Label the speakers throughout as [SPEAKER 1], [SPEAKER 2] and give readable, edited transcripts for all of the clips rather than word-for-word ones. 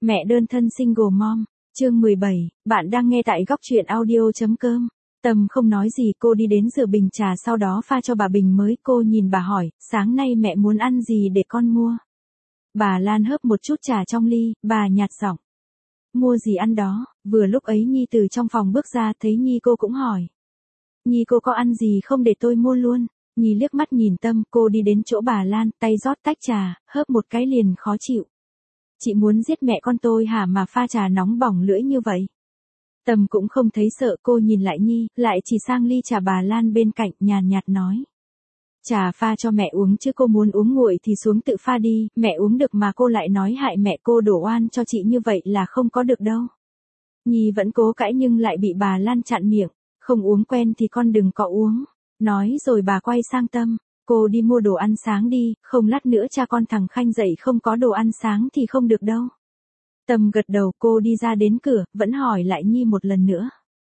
[SPEAKER 1] Mẹ đơn thân single mom, chương 17, bạn đang nghe tại góc truyện audio.com. Tâm không nói gì, cô đi đến rửa bình trà sau đó pha cho bà bình mới. Cô nhìn bà hỏi, sáng nay mẹ muốn ăn gì để con mua? Bà Lan hớp một chút trà trong ly, bà nhạt giọng. Mua gì ăn đó? Vừa lúc ấy Nhi từ trong phòng bước ra thấy Nhi cô cũng hỏi. Nhi cô có ăn gì không để tôi mua luôn? Nhi liếc mắt nhìn Tâm, cô đi đến chỗ bà Lan, tay rót tách trà, hớp một cái liền khó chịu. Chị muốn giết mẹ con tôi hả mà pha trà nóng bỏng lưỡi như vậy? Tâm cũng không thấy sợ, cô nhìn lại Nhi, lại chỉ sang ly trà bà Lan bên cạnh, nhàn nhạt nói. Trà pha cho mẹ uống chứ cô muốn uống nguội thì xuống tự pha đi, mẹ uống được mà cô lại nói hại mẹ, cô đổ oan cho chị như vậy là không có được đâu. Nhi vẫn cố cãi nhưng lại bị bà Lan chặn miệng, không uống quen thì con đừng có uống. Nói rồi bà quay sang Tâm, cô đi mua đồ ăn sáng đi, không lát nữa cha con thằng Khanh dậy không có đồ ăn sáng thì không được đâu. Tâm gật đầu, cô đi ra đến cửa, vẫn hỏi lại Nhi một lần nữa.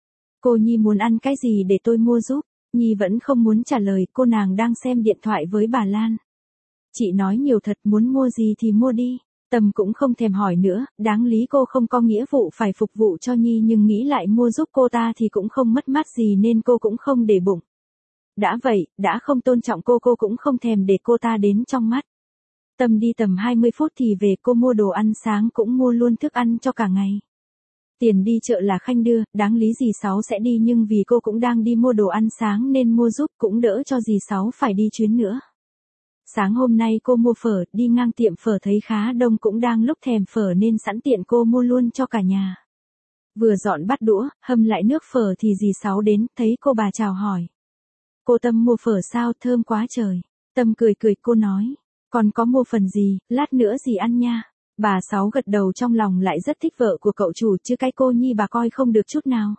[SPEAKER 1] Cô Nhi muốn ăn cái gì để tôi mua giúp? Nhi vẫn không muốn trả lời, cô nàng đang xem điện thoại với bà Lan. Chị nói nhiều thật, muốn mua gì thì mua đi. Tâm cũng không thèm hỏi nữa, đáng lý cô không có nghĩa vụ phải phục vụ cho Nhi nhưng nghĩ lại mua giúp cô ta thì cũng không mất mát gì nên cô cũng không để bụng. Đã vậy, đã không tôn trọng cô cũng không thèm để cô ta đến trong mắt. Tâm đi tầm 20 phút thì về, cô mua đồ ăn sáng cũng mua luôn thức ăn cho cả ngày. Tiền đi chợ là Khanh đưa, đáng lý dì Sáu sẽ đi nhưng vì cô cũng đang đi mua đồ ăn sáng nên mua giúp cũng đỡ cho dì Sáu phải đi chuyến nữa. Sáng hôm nay cô mua phở, đi ngang tiệm phở thấy khá đông cũng đang lúc thèm phở nên sẵn tiện cô mua luôn cho cả nhà. Vừa dọn bát đũa, hâm lại nước phở thì dì Sáu đến, thấy cô bà chào hỏi. Cô Tâm mua phở sao, thơm quá trời. Tâm cười cười, cô nói. Còn có mua phần gì, lát nữa dì ăn nha. Bà Sáu gật đầu, trong lòng lại rất thích vợ của cậu chủ chứ cái cô Nhi bà coi không được chút nào.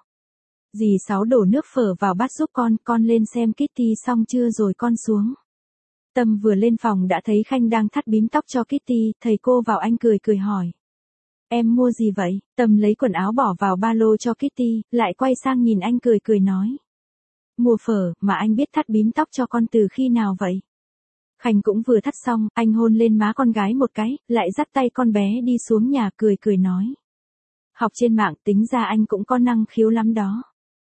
[SPEAKER 1] Dì Sáu đổ nước phở vào bát giúp con lên xem Kitty xong chưa rồi con xuống. Tâm vừa lên phòng đã thấy Khanh đang thắt bím tóc cho Kitty, thầy cô vào anh cười cười hỏi. Em mua gì vậy? Tâm lấy quần áo bỏ vào ba lô cho Kitty, lại quay sang nhìn anh cười cười nói. Mua phở, mà anh biết thắt bím tóc cho con từ khi nào vậy? Khanh cũng vừa thắt xong, anh hôn lên má con gái một cái, lại dắt tay con bé đi xuống nhà cười cười nói. Học trên mạng tính ra anh cũng có năng khiếu lắm đó.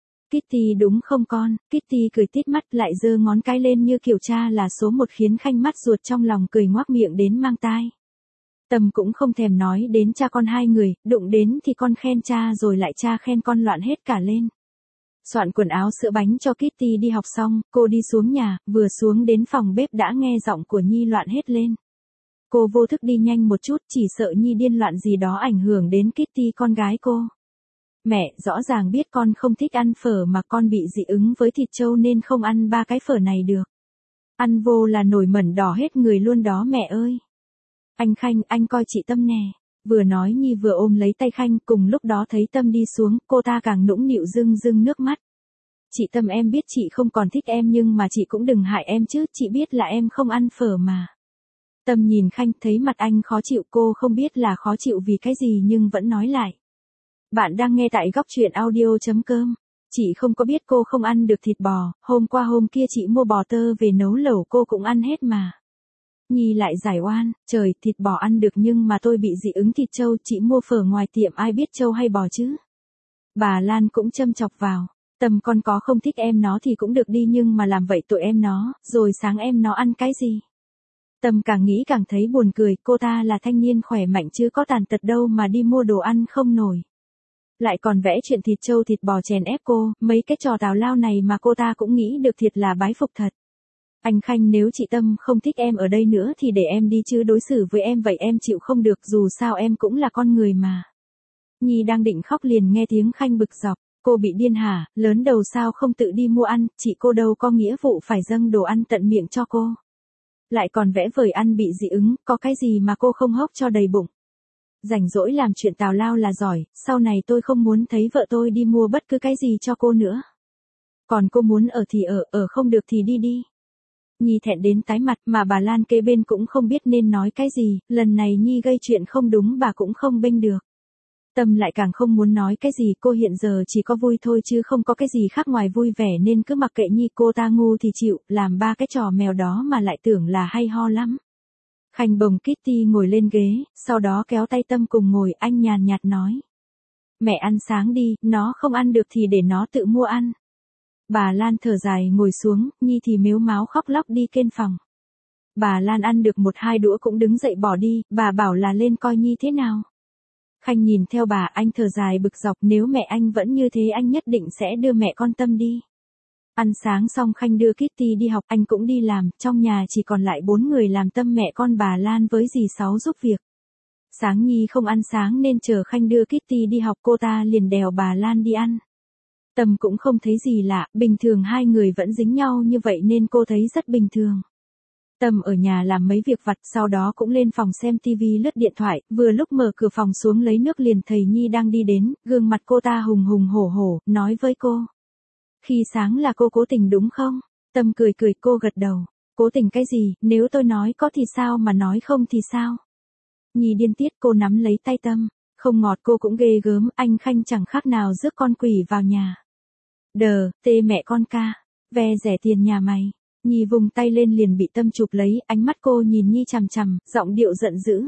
[SPEAKER 1] Kitty đúng không con? Kitty cười tít mắt lại giơ ngón cái lên như kiểu cha là số một khiến Khanh mắt ruột trong lòng cười ngoác miệng đến mang tai. Tâm cũng không thèm nói đến cha con hai người, đụng đến thì con khen cha rồi lại cha khen con loạn hết cả lên. Soạn quần áo sữa bánh cho Kitty đi học xong, cô đi xuống nhà, vừa xuống đến phòng bếp đã nghe giọng của Nhi loạn hết lên. Cô vô thức đi nhanh một chút, chỉ sợ Nhi điên loạn gì đó ảnh hưởng đến Kitty con gái cô. Mẹ, rõ ràng biết con không thích ăn phở mà con bị dị ứng với thịt trâu nên không ăn ba cái phở này được. Ăn vô là nổi mẩn đỏ hết người luôn đó mẹ ơi. Anh Khanh, anh coi chị Tâm nè. Vừa nói Nhi vừa ôm lấy tay Khanh, cùng lúc đó thấy Tâm đi xuống, cô ta càng nũng nịu rưng rưng nước mắt. Chị Tâm, em biết chị không còn thích em nhưng mà chị cũng đừng hại em chứ, chị biết là em không ăn phở mà. Tâm nhìn Khanh thấy mặt anh khó chịu, cô không biết là khó chịu vì cái gì nhưng vẫn nói lại. Bạn đang nghe tại góc truyện audio.com. Chị không có biết cô không ăn được thịt bò, hôm qua hôm kia chị mua bò tơ về nấu lẩu cô cũng ăn hết mà. Nhi lại giải oan, trời, thịt bò ăn được nhưng mà tôi bị dị ứng thịt trâu, chị mua phở ngoài tiệm ai biết trâu hay bò chứ. Bà Lan cũng châm chọc vào. Tâm, con có không thích em nó thì cũng được đi nhưng mà làm vậy tội em nó, rồi sáng em nó ăn cái gì? Tâm càng nghĩ càng thấy buồn cười, cô ta là thanh niên khỏe mạnh chứ có tàn tật đâu mà đi mua đồ ăn không nổi. Lại còn vẽ chuyện thịt trâu thịt bò chèn ép cô, mấy cái trò tào lao này mà cô ta cũng nghĩ được thiệt là bái phục thật. Anh Khanh, nếu chị Tâm không thích em ở đây nữa thì để em đi chứ đối xử với em vậy em chịu không được, dù sao em cũng là con người mà. Nhi đang định khóc liền nghe tiếng Khanh bực dọc. Cô bị điên hả, lớn đầu sao không tự đi mua ăn, chị cô đâu có nghĩa vụ phải dâng đồ ăn tận miệng cho cô. Lại còn vẽ vời ăn bị dị ứng, có cái gì mà cô không hốc cho đầy bụng. Rảnh rỗi làm chuyện tào lao là giỏi, sau này tôi không muốn thấy vợ tôi đi mua bất cứ cái gì cho cô nữa. Còn cô muốn ở thì ở không được thì đi đi. Nhi thẹn đến tái mặt mà bà Lan kế bên cũng không biết nên nói cái gì, lần này Nhi gây chuyện không đúng bà cũng không bênh được. Tâm lại càng không muốn nói cái gì, cô hiện giờ chỉ có vui thôi chứ không có cái gì khác ngoài vui vẻ nên cứ mặc kệ Nhi, cô ta ngu thì chịu, làm ba cái trò mèo đó mà lại tưởng là hay ho lắm. Khanh bồng Kitty ngồi lên ghế, sau đó kéo tay Tâm cùng ngồi, anh nhàn nhạt nói. Mẹ ăn sáng đi, nó không ăn được thì để nó tự mua ăn. Bà Lan thở dài ngồi xuống, Nhi thì mếu máo khóc lóc đi kênh phòng. Bà Lan ăn được 1-2 đũa cũng đứng dậy bỏ đi, bà bảo là lên coi Nhi thế nào. Khanh nhìn theo bà, anh thở dài bực dọc, nếu mẹ anh vẫn như thế anh nhất định sẽ đưa mẹ con Tâm đi. Ăn sáng xong Khanh đưa Kitty đi học, anh cũng đi làm, trong nhà chỉ còn lại 4 người làm Tâm mẹ con bà Lan với dì Sáu giúp việc. Sáng Nhi không ăn sáng nên chờ Khanh đưa Kitty đi học cô ta liền đèo bà Lan đi ăn. Tâm cũng không thấy gì lạ, bình thường hai người vẫn dính nhau như vậy nên cô thấy rất bình thường. Tâm ở nhà làm mấy việc vặt sau đó cũng lên phòng xem tivi lướt điện thoại, vừa lúc mở cửa phòng xuống lấy nước liền thấy Nhi đang đi đến, gương mặt cô ta hùng hùng hổ hổ, nói với cô. Khi sáng là cô cố tình đúng không? Tâm cười cười cô gật đầu. Cố tình cái gì, nếu tôi nói có thì sao mà nói không thì sao? Nhi điên tiết cô nắm lấy tay Tâm. Không ngọt cô cũng ghê gớm, anh Khanh chẳng khác nào rước con quỷ vào nhà. Đờ, tê mẹ con ca, ve rẻ tiền nhà mày. Nhi vùng tay lên liền bị Tâm chụp lấy, ánh mắt cô nhìn Nhi chằm chằm, giọng điệu giận dữ.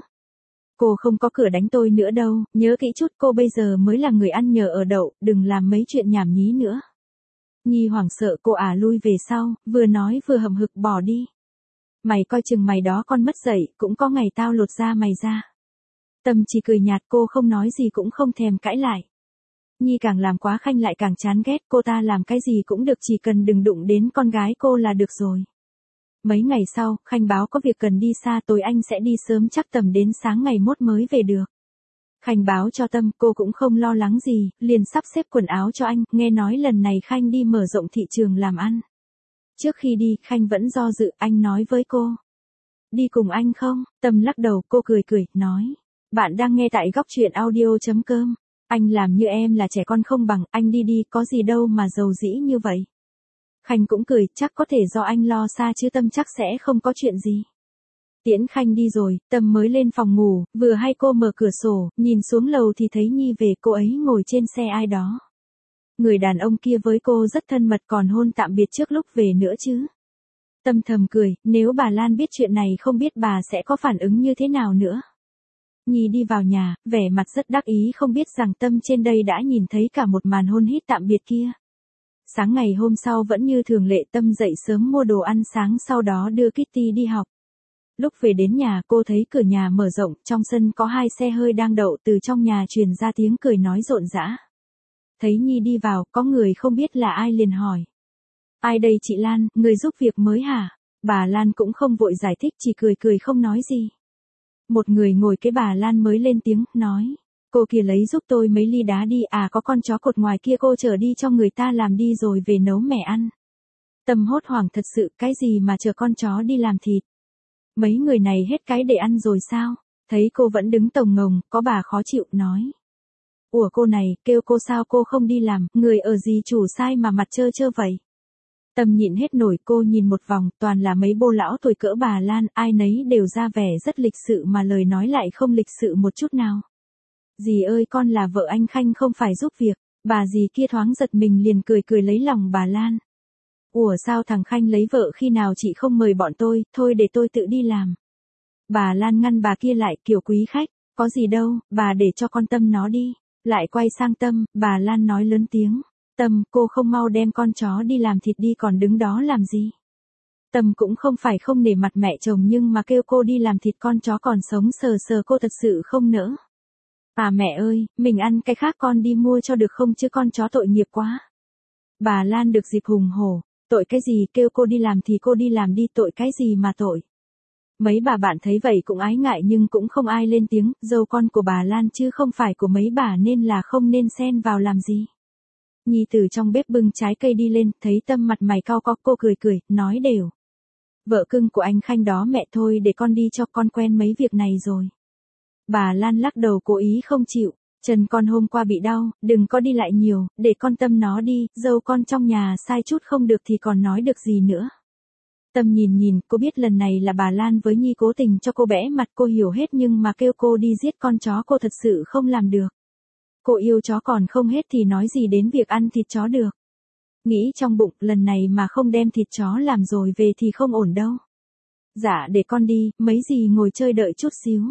[SPEAKER 1] Cô không có cửa đánh tôi nữa đâu, nhớ kỹ chút cô bây giờ mới là người ăn nhờ ở đậu, đừng làm mấy chuyện nhảm nhí nữa. Nhi hoảng sợ cô lui về sau, vừa nói vừa hậm hực bỏ đi. Mày coi chừng mày đó con mất dạy, cũng có ngày tao lột da mày ra. Tâm chỉ cười nhạt cô không nói gì cũng không thèm cãi lại. Nhi càng làm quá Khanh lại càng chán ghét cô ta làm cái gì cũng được chỉ cần đừng đụng đến con gái cô là được rồi. Mấy ngày sau, Khanh báo có việc cần đi xa tối anh sẽ đi sớm chắc tầm đến sáng ngày mốt mới về được. Khanh báo cho Tâm cô cũng không lo lắng gì, liền sắp xếp quần áo cho anh, nghe nói lần này Khanh đi mở rộng thị trường làm ăn. Trước khi đi, Khanh vẫn do dự, anh nói với cô. Đi cùng anh không? Tâm lắc đầu, cô cười cười, nói. Bạn đang nghe tại góc truyện audio.com. Anh làm như em là trẻ con không bằng, anh đi đi, có gì đâu mà giàu dĩ như vậy. Khanh cũng cười, chắc có thể do anh lo xa chứ Tâm chắc sẽ không có chuyện gì. Tiễn Khanh đi rồi, Tâm mới lên phòng ngủ, vừa hay cô mở cửa sổ, nhìn xuống lầu thì thấy Nhi về, cô ấy ngồi trên xe ai đó. Người đàn ông kia với cô rất thân mật còn hôn tạm biệt trước lúc về nữa chứ. Tâm thầm cười, nếu bà Lan biết chuyện này không biết bà sẽ có phản ứng như thế nào nữa. Nhi đi vào nhà, vẻ mặt rất đắc ý không biết rằng Tâm trên đây đã nhìn thấy cả một màn hôn hít tạm biệt kia. Sáng ngày hôm sau vẫn như thường lệ Tâm dậy sớm mua đồ ăn sáng sau đó đưa Kitty đi học. Lúc về đến nhà cô thấy cửa nhà mở rộng, trong sân có 2 xe hơi đang đậu từ trong nhà truyền ra tiếng cười nói rộn rã. Thấy Nhi đi vào, có người không biết là ai liền hỏi. Ai đây chị Lan, người giúp việc mới hả? Bà Lan cũng không vội giải thích chỉ cười cười không nói gì. Một người ngồi kế bà Lan mới lên tiếng, nói. Cô kia lấy giúp tôi mấy ly đá đi, có con chó cột ngoài kia cô chở đi cho người ta làm đi rồi về nấu mẻ ăn. Tâm hốt hoảng thật sự, cái gì mà chở con chó đi làm thịt? Mấy người này hết cái để ăn rồi sao? Thấy cô vẫn đứng tồng ngồng, có bà khó chịu, nói. Ủa cô này, kêu cô sao cô không đi làm, người ở gì chủ sai mà mặt trơ trơ vậy? Tâm nhịn hết nổi cô nhìn một vòng, toàn là mấy bô lão tuổi cỡ bà Lan, ai nấy đều ra vẻ rất lịch sự mà lời nói lại không lịch sự một chút nào. Dì ơi con là vợ anh Khanh không phải giúp việc, bà dì kia thoáng giật mình liền cười cười lấy lòng bà Lan. Ủa sao thằng Khanh lấy vợ khi nào chị không mời bọn tôi, thôi để tôi tự đi làm. Bà Lan ngăn bà kia lại kiểu quý khách, có gì đâu, bà để cho con Tâm nó đi. Lại quay sang Tâm, bà Lan nói lớn tiếng. Tâm, cô không mau đem con chó đi làm thịt đi còn đứng đó làm gì. Tâm cũng không phải không nể mặt mẹ chồng nhưng mà kêu cô đi làm thịt con chó còn sống sờ sờ cô thật sự không nỡ. Mẹ ơi, mình ăn cái khác con đi mua cho được không chứ con chó tội nghiệp quá. Bà Lan được dịp hùng hổ, tội cái gì kêu cô đi làm thì cô đi làm đi tội cái gì mà tội. Mấy bà bạn thấy vậy cũng ái ngại nhưng cũng không ai lên tiếng, dâu con của bà Lan chứ không phải của mấy bà nên là không nên xen vào làm gì. Nhi từ trong bếp bưng trái cây đi lên, thấy Tâm mặt mày cau có cô cười cười, nói đều. Vợ cưng của anh Khanh đó mẹ thôi để con đi cho con quen mấy việc này rồi. Bà Lan lắc đầu cố ý không chịu, chân con hôm qua bị đau, đừng có đi lại nhiều, để con Tâm nó đi, dâu con trong nhà sai chút không được thì còn nói được gì nữa. Tâm nhìn, cô biết lần này là bà Lan với Nhi cố tình cho cô bẽ mặt cô hiểu hết nhưng mà kêu cô đi giết con chó cô thật sự không làm được. Cô yêu chó còn không hết thì nói gì đến việc ăn thịt chó được. Nghĩ trong bụng lần này mà không đem thịt chó làm rồi về thì không ổn đâu. Dạ để con đi, mấy gì ngồi chơi đợi chút xíu.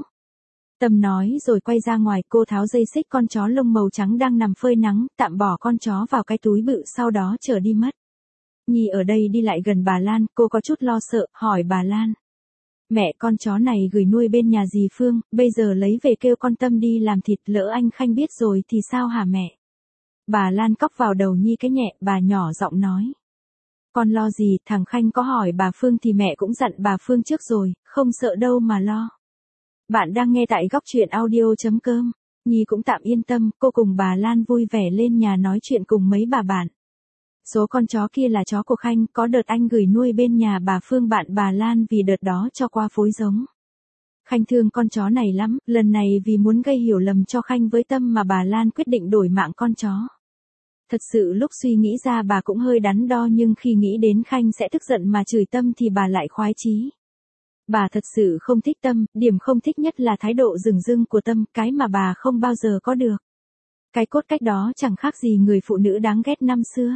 [SPEAKER 1] Tâm nói rồi quay ra ngoài, cô tháo dây xích con chó lông màu trắng đang nằm phơi nắng, tạm bỏ con chó vào cái túi bự sau đó trở đi mất. Nhi ở đây đi lại gần bà Lan, cô có chút lo sợ, hỏi bà Lan. Mẹ, con chó này gửi nuôi bên nhà dì Phương, bây giờ lấy về kêu con Tâm đi làm thịt, lỡ anh Khanh biết rồi thì sao hả mẹ? Bà Lan cóc vào đầu Nhi cái nhẹ, bà nhỏ giọng nói. Con lo gì, thằng Khanh có hỏi bà Phương thì mẹ cũng dặn bà Phương trước rồi, không sợ đâu mà lo. Bạn đang nghe tại góc truyện audio.com. Nhi cũng tạm yên tâm, cô cùng bà Lan vui vẻ lên nhà nói chuyện cùng mấy bà bạn. Số con chó kia là chó của Khanh, có đợt anh gửi nuôi bên nhà bà Phương bạn bà Lan vì đợt đó cho qua phối giống. Khanh thương con chó này lắm, lần này vì muốn gây hiểu lầm cho Khanh với Tâm mà bà Lan quyết định đổi mạng con chó. Thật sự lúc suy nghĩ ra bà cũng hơi đắn đo, nhưng khi nghĩ đến Khanh sẽ tức giận mà chửi Tâm thì bà lại khoái chí. Bà thật sự không thích Tâm, điểm không thích nhất là thái độ dửng dưng của Tâm, cái mà bà không bao giờ có được. Cái cốt cách đó chẳng khác gì người phụ nữ đáng ghét năm xưa.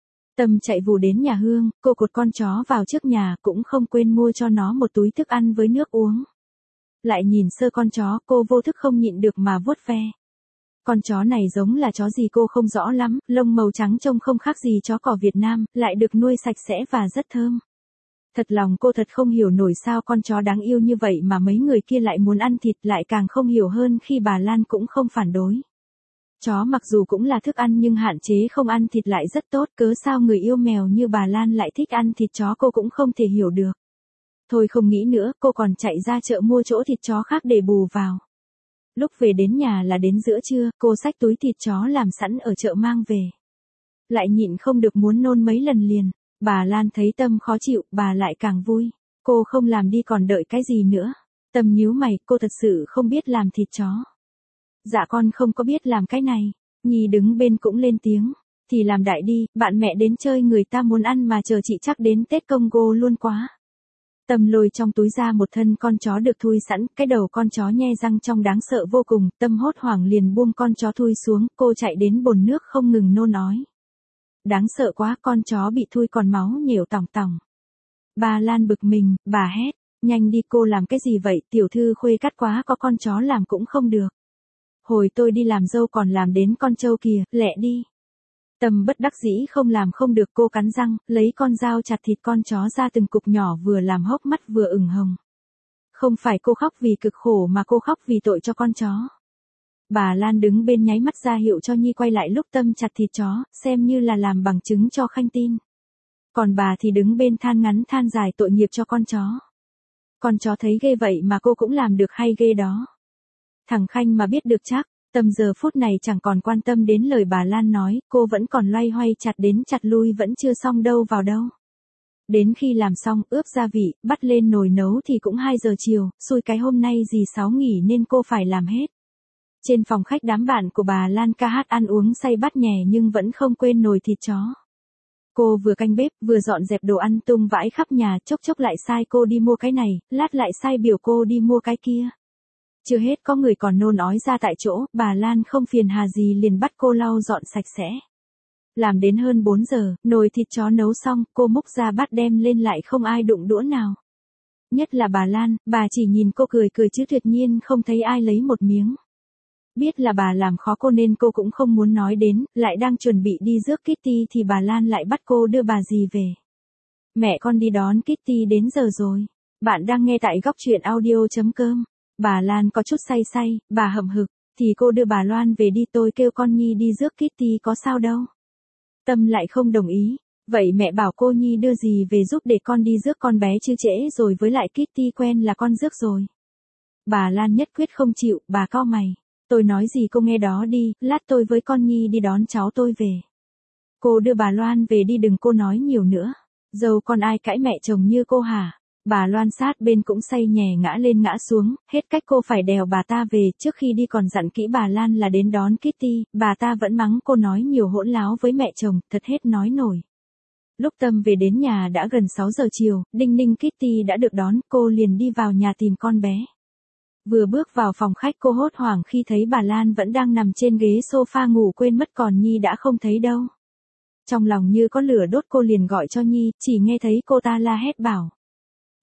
[SPEAKER 1] Tâm chạy vù đến nhà Hương, cô cột con chó vào trước nhà, cũng không quên mua cho nó một túi thức ăn với nước uống. Lại nhìn sơ con chó, cô vô thức không nhịn được mà vuốt ve. Con chó này giống là chó gì cô không rõ lắm, lông màu trắng trông không khác gì chó cỏ Việt Nam, lại được nuôi sạch sẽ và rất thơm. Thật lòng cô thật không hiểu nổi sao con chó đáng yêu như vậy mà mấy người kia lại muốn ăn thịt, lại càng không hiểu hơn khi bà Lan cũng không phản đối. Chó mặc dù cũng là thức ăn nhưng hạn chế không ăn thịt lại rất tốt, cớ sao người yêu mèo như bà Lan lại thích ăn thịt chó cô cũng không thể hiểu được. Thôi không nghĩ nữa, cô còn chạy ra chợ mua chỗ thịt chó khác để bù vào. Lúc về đến nhà là đến giữa trưa, cô xách túi thịt chó làm sẵn ở chợ mang về. Lại nhịn không được muốn nôn mấy lần liền. Bà Lan thấy Tâm khó chịu, bà lại càng vui. Cô không làm đi còn đợi cái gì nữa. Tâm nhíu mày, cô thật sự không biết làm thịt chó. Dạ con không có biết làm cái này. Nhi đứng bên cũng lên tiếng. Thì làm đại đi, bạn mẹ đến chơi người ta muốn ăn mà chờ chị chắc đến Tết Congo luôn quá. Tâm lôi trong túi ra một thân con chó được thui sẵn, cái đầu con chó nhe răng trong đáng sợ vô cùng, Tâm hốt hoảng liền buông con chó thui xuống, cô chạy đến bồn nước không ngừng nôn ói. Đáng sợ quá, con chó bị thui còn máu nhiều tỏng tỏng. Bà Lan bực mình, bà hét, nhanh đi, cô làm cái gì vậy, tiểu thư khuê cắt quá, có con chó làm cũng không được. Hồi tôi đi làm dâu còn làm đến con trâu kìa, lẹ đi. Tâm bất đắc dĩ không làm không được, cô cắn răng, lấy con dao chặt thịt con chó ra từng cục nhỏ, vừa làm hốc mắt vừa ửng hồng. Không phải cô khóc vì cực khổ mà cô khóc vì tội cho con chó. Bà Lan đứng bên nháy mắt ra hiệu cho Nhi quay lại lúc Tâm chặt thịt chó, xem như là làm bằng chứng cho Khanh tin. Còn bà thì đứng bên than ngắn than dài tội nghiệp cho con chó. Con chó thấy ghê vậy mà cô cũng làm được hay ghê đó. Thằng Khanh mà biết được chắc, Tâm giờ phút này chẳng còn quan tâm đến lời bà Lan nói, cô vẫn còn loay hoay chặt đến chặt lui vẫn chưa xong đâu vào đâu. Đến khi làm xong, ướp gia vị, bắt lên nồi nấu thì cũng 2 giờ chiều, xui cái hôm nay dì Sáu nghỉ nên cô phải làm hết. Trên phòng khách đám bạn của bà Lan ca hát ăn uống say bắt nhè nhưng vẫn không quên nồi thịt chó. Cô vừa canh bếp, vừa dọn dẹp đồ ăn tung vãi khắp nhà, chốc chốc lại sai cô đi mua cái này, lát lại sai biểu cô đi mua cái kia. Chưa hết có người còn nôn ói ra tại chỗ, bà Lan không phiền hà gì liền bắt cô lau dọn sạch sẽ. Làm đến hơn 4 giờ, nồi thịt chó nấu xong, cô múc ra bát đem lên lại không ai đụng đũa nào. Nhất là bà Lan, bà chỉ nhìn cô cười cười chứ tuyệt nhiên không thấy ai lấy một miếng. Biết là bà làm khó cô nên cô cũng không muốn nói đến, lại đang chuẩn bị đi rước Kitty thì bà Lan lại bắt cô đưa bà dì về. Mẹ con đi đón Kitty đến giờ rồi. Bạn đang nghe tại góc truyện audio.com. Bà Lan có chút say say, bà hậm hực, thì cô đưa bà Loan về đi, tôi kêu con Nhi đi rước Kitty có sao đâu. Tâm lại không đồng ý, vậy mẹ bảo cô Nhi đưa dì về giúp để con đi rước con bé chứ trễ rồi, với lại Kitty quen là con rước rồi. Bà Lan nhất quyết không chịu, bà cau mày. Tôi nói gì cô nghe đó đi, lát tôi với con Nhi đi đón cháu tôi về. Cô đưa bà Loan về đi, đừng cô nói nhiều nữa. Dâu con ai cãi mẹ chồng như cô hả? Bà Loan sát bên cũng say nhè ngã lên ngã xuống, hết cách cô phải đèo bà ta về, trước khi đi còn dặn kỹ bà Lan là đến đón Kitty, bà ta vẫn mắng cô nói nhiều hỗn láo với mẹ chồng, thật hết nói nổi. Lúc Tâm về đến nhà đã gần 6 giờ chiều, đinh ninh Kitty đã được đón, cô liền đi vào nhà tìm con bé. Vừa bước vào phòng khách cô hốt hoảng khi thấy bà Lan vẫn đang nằm trên ghế sofa ngủ quên mất còn Nhi đã không thấy đâu. Trong lòng như có lửa đốt cô liền gọi cho Nhi, chỉ nghe thấy cô ta la hét bảo.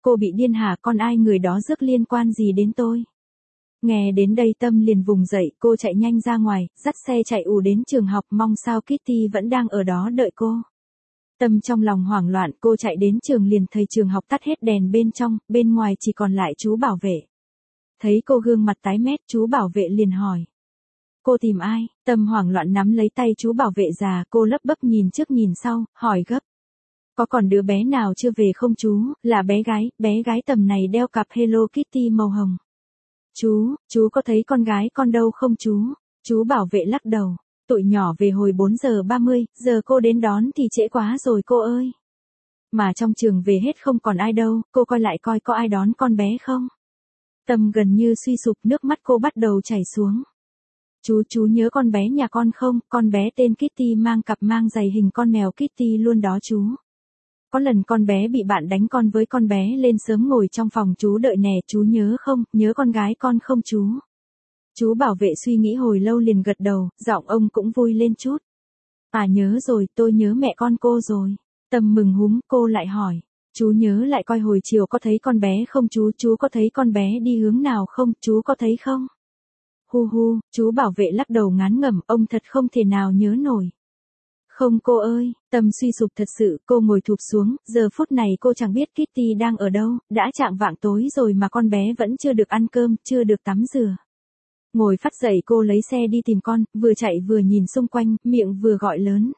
[SPEAKER 1] cô bị điên hả, con ai người đó rước liên quan gì đến tôi. Nghe đến đây Tâm liền vùng dậy, cô chạy nhanh ra ngoài, dắt xe chạy ù đến trường học, mong sao Kitty vẫn đang ở đó đợi cô. Tâm trong lòng hoảng loạn, cô chạy đến trường liền thấy trường học tắt hết đèn bên trong, bên ngoài chỉ còn lại chú bảo vệ. Thấy cô gương mặt tái mét, chú bảo vệ liền hỏi. Cô tìm ai? Tâm hoảng loạn nắm lấy tay chú bảo vệ già, cô lấp bấp nhìn trước nhìn sau, hỏi gấp. Có còn đứa bé nào chưa về không chú, là bé gái tầm này đeo cặp Hello Kitty màu hồng. Chú có thấy con gái con đâu không chú? Chú bảo vệ lắc đầu. Tụi nhỏ về hồi 4 giờ 30, giờ cô đến đón thì trễ quá rồi cô ơi. Mà trong trường về hết không còn ai đâu, cô coi lại coi có ai đón con bé không? Tâm gần như suy sụp, nước mắt cô bắt đầu chảy xuống. Chú nhớ con bé nhà con không, con bé tên Kitty mang cặp mang giày hình con mèo Kitty luôn đó chú. Có lần con bé bị bạn đánh, con với con bé lên sớm ngồi trong phòng chú đợi nè, chú nhớ không, nhớ con gái con không chú? Chú bảo vệ suy nghĩ hồi lâu liền gật đầu, giọng ông cũng vui lên chút. À nhớ rồi, tôi nhớ mẹ con cô rồi. Tâm mừng húm, cô lại hỏi. Chú nhớ lại coi hồi chiều có thấy con bé không chú có thấy con bé đi hướng nào không, chú có thấy không? Hu, chú bảo vệ lắc đầu ngán ngẩm, ông thật không thể nào nhớ nổi. Không cô ơi, Tâm suy sụp thật sự, cô ngồi thụp xuống, giờ phút này cô chẳng biết Kitty đang ở đâu, đã chạng vạng tối rồi mà con bé vẫn chưa được ăn cơm, chưa được tắm rửa. Ngồi phắt dậy cô lấy xe đi tìm con, vừa chạy vừa nhìn xung quanh, miệng vừa gọi lớn.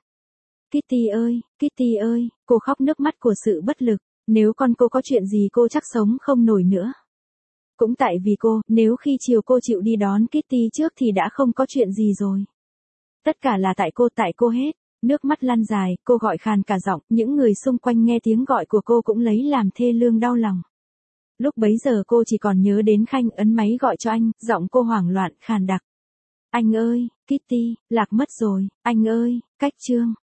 [SPEAKER 1] Kitty ơi, cô khóc nước mắt của sự bất lực, nếu con cô có chuyện gì cô chắc sống không nổi nữa. Cũng tại vì cô, nếu khi chiều cô chịu đi đón Kitty trước thì đã không có chuyện gì rồi. Tất cả là tại cô hết. Nước mắt lăn dài, cô gọi khàn cả giọng, những người xung quanh nghe tiếng gọi của cô cũng lấy làm thê lương đau lòng. Lúc bấy giờ cô chỉ còn nhớ đến Khanh, ấn máy gọi cho anh, giọng cô hoảng loạn, khàn đặc. Anh ơi, Kitty, lạc mất rồi, anh ơi, cách Trương.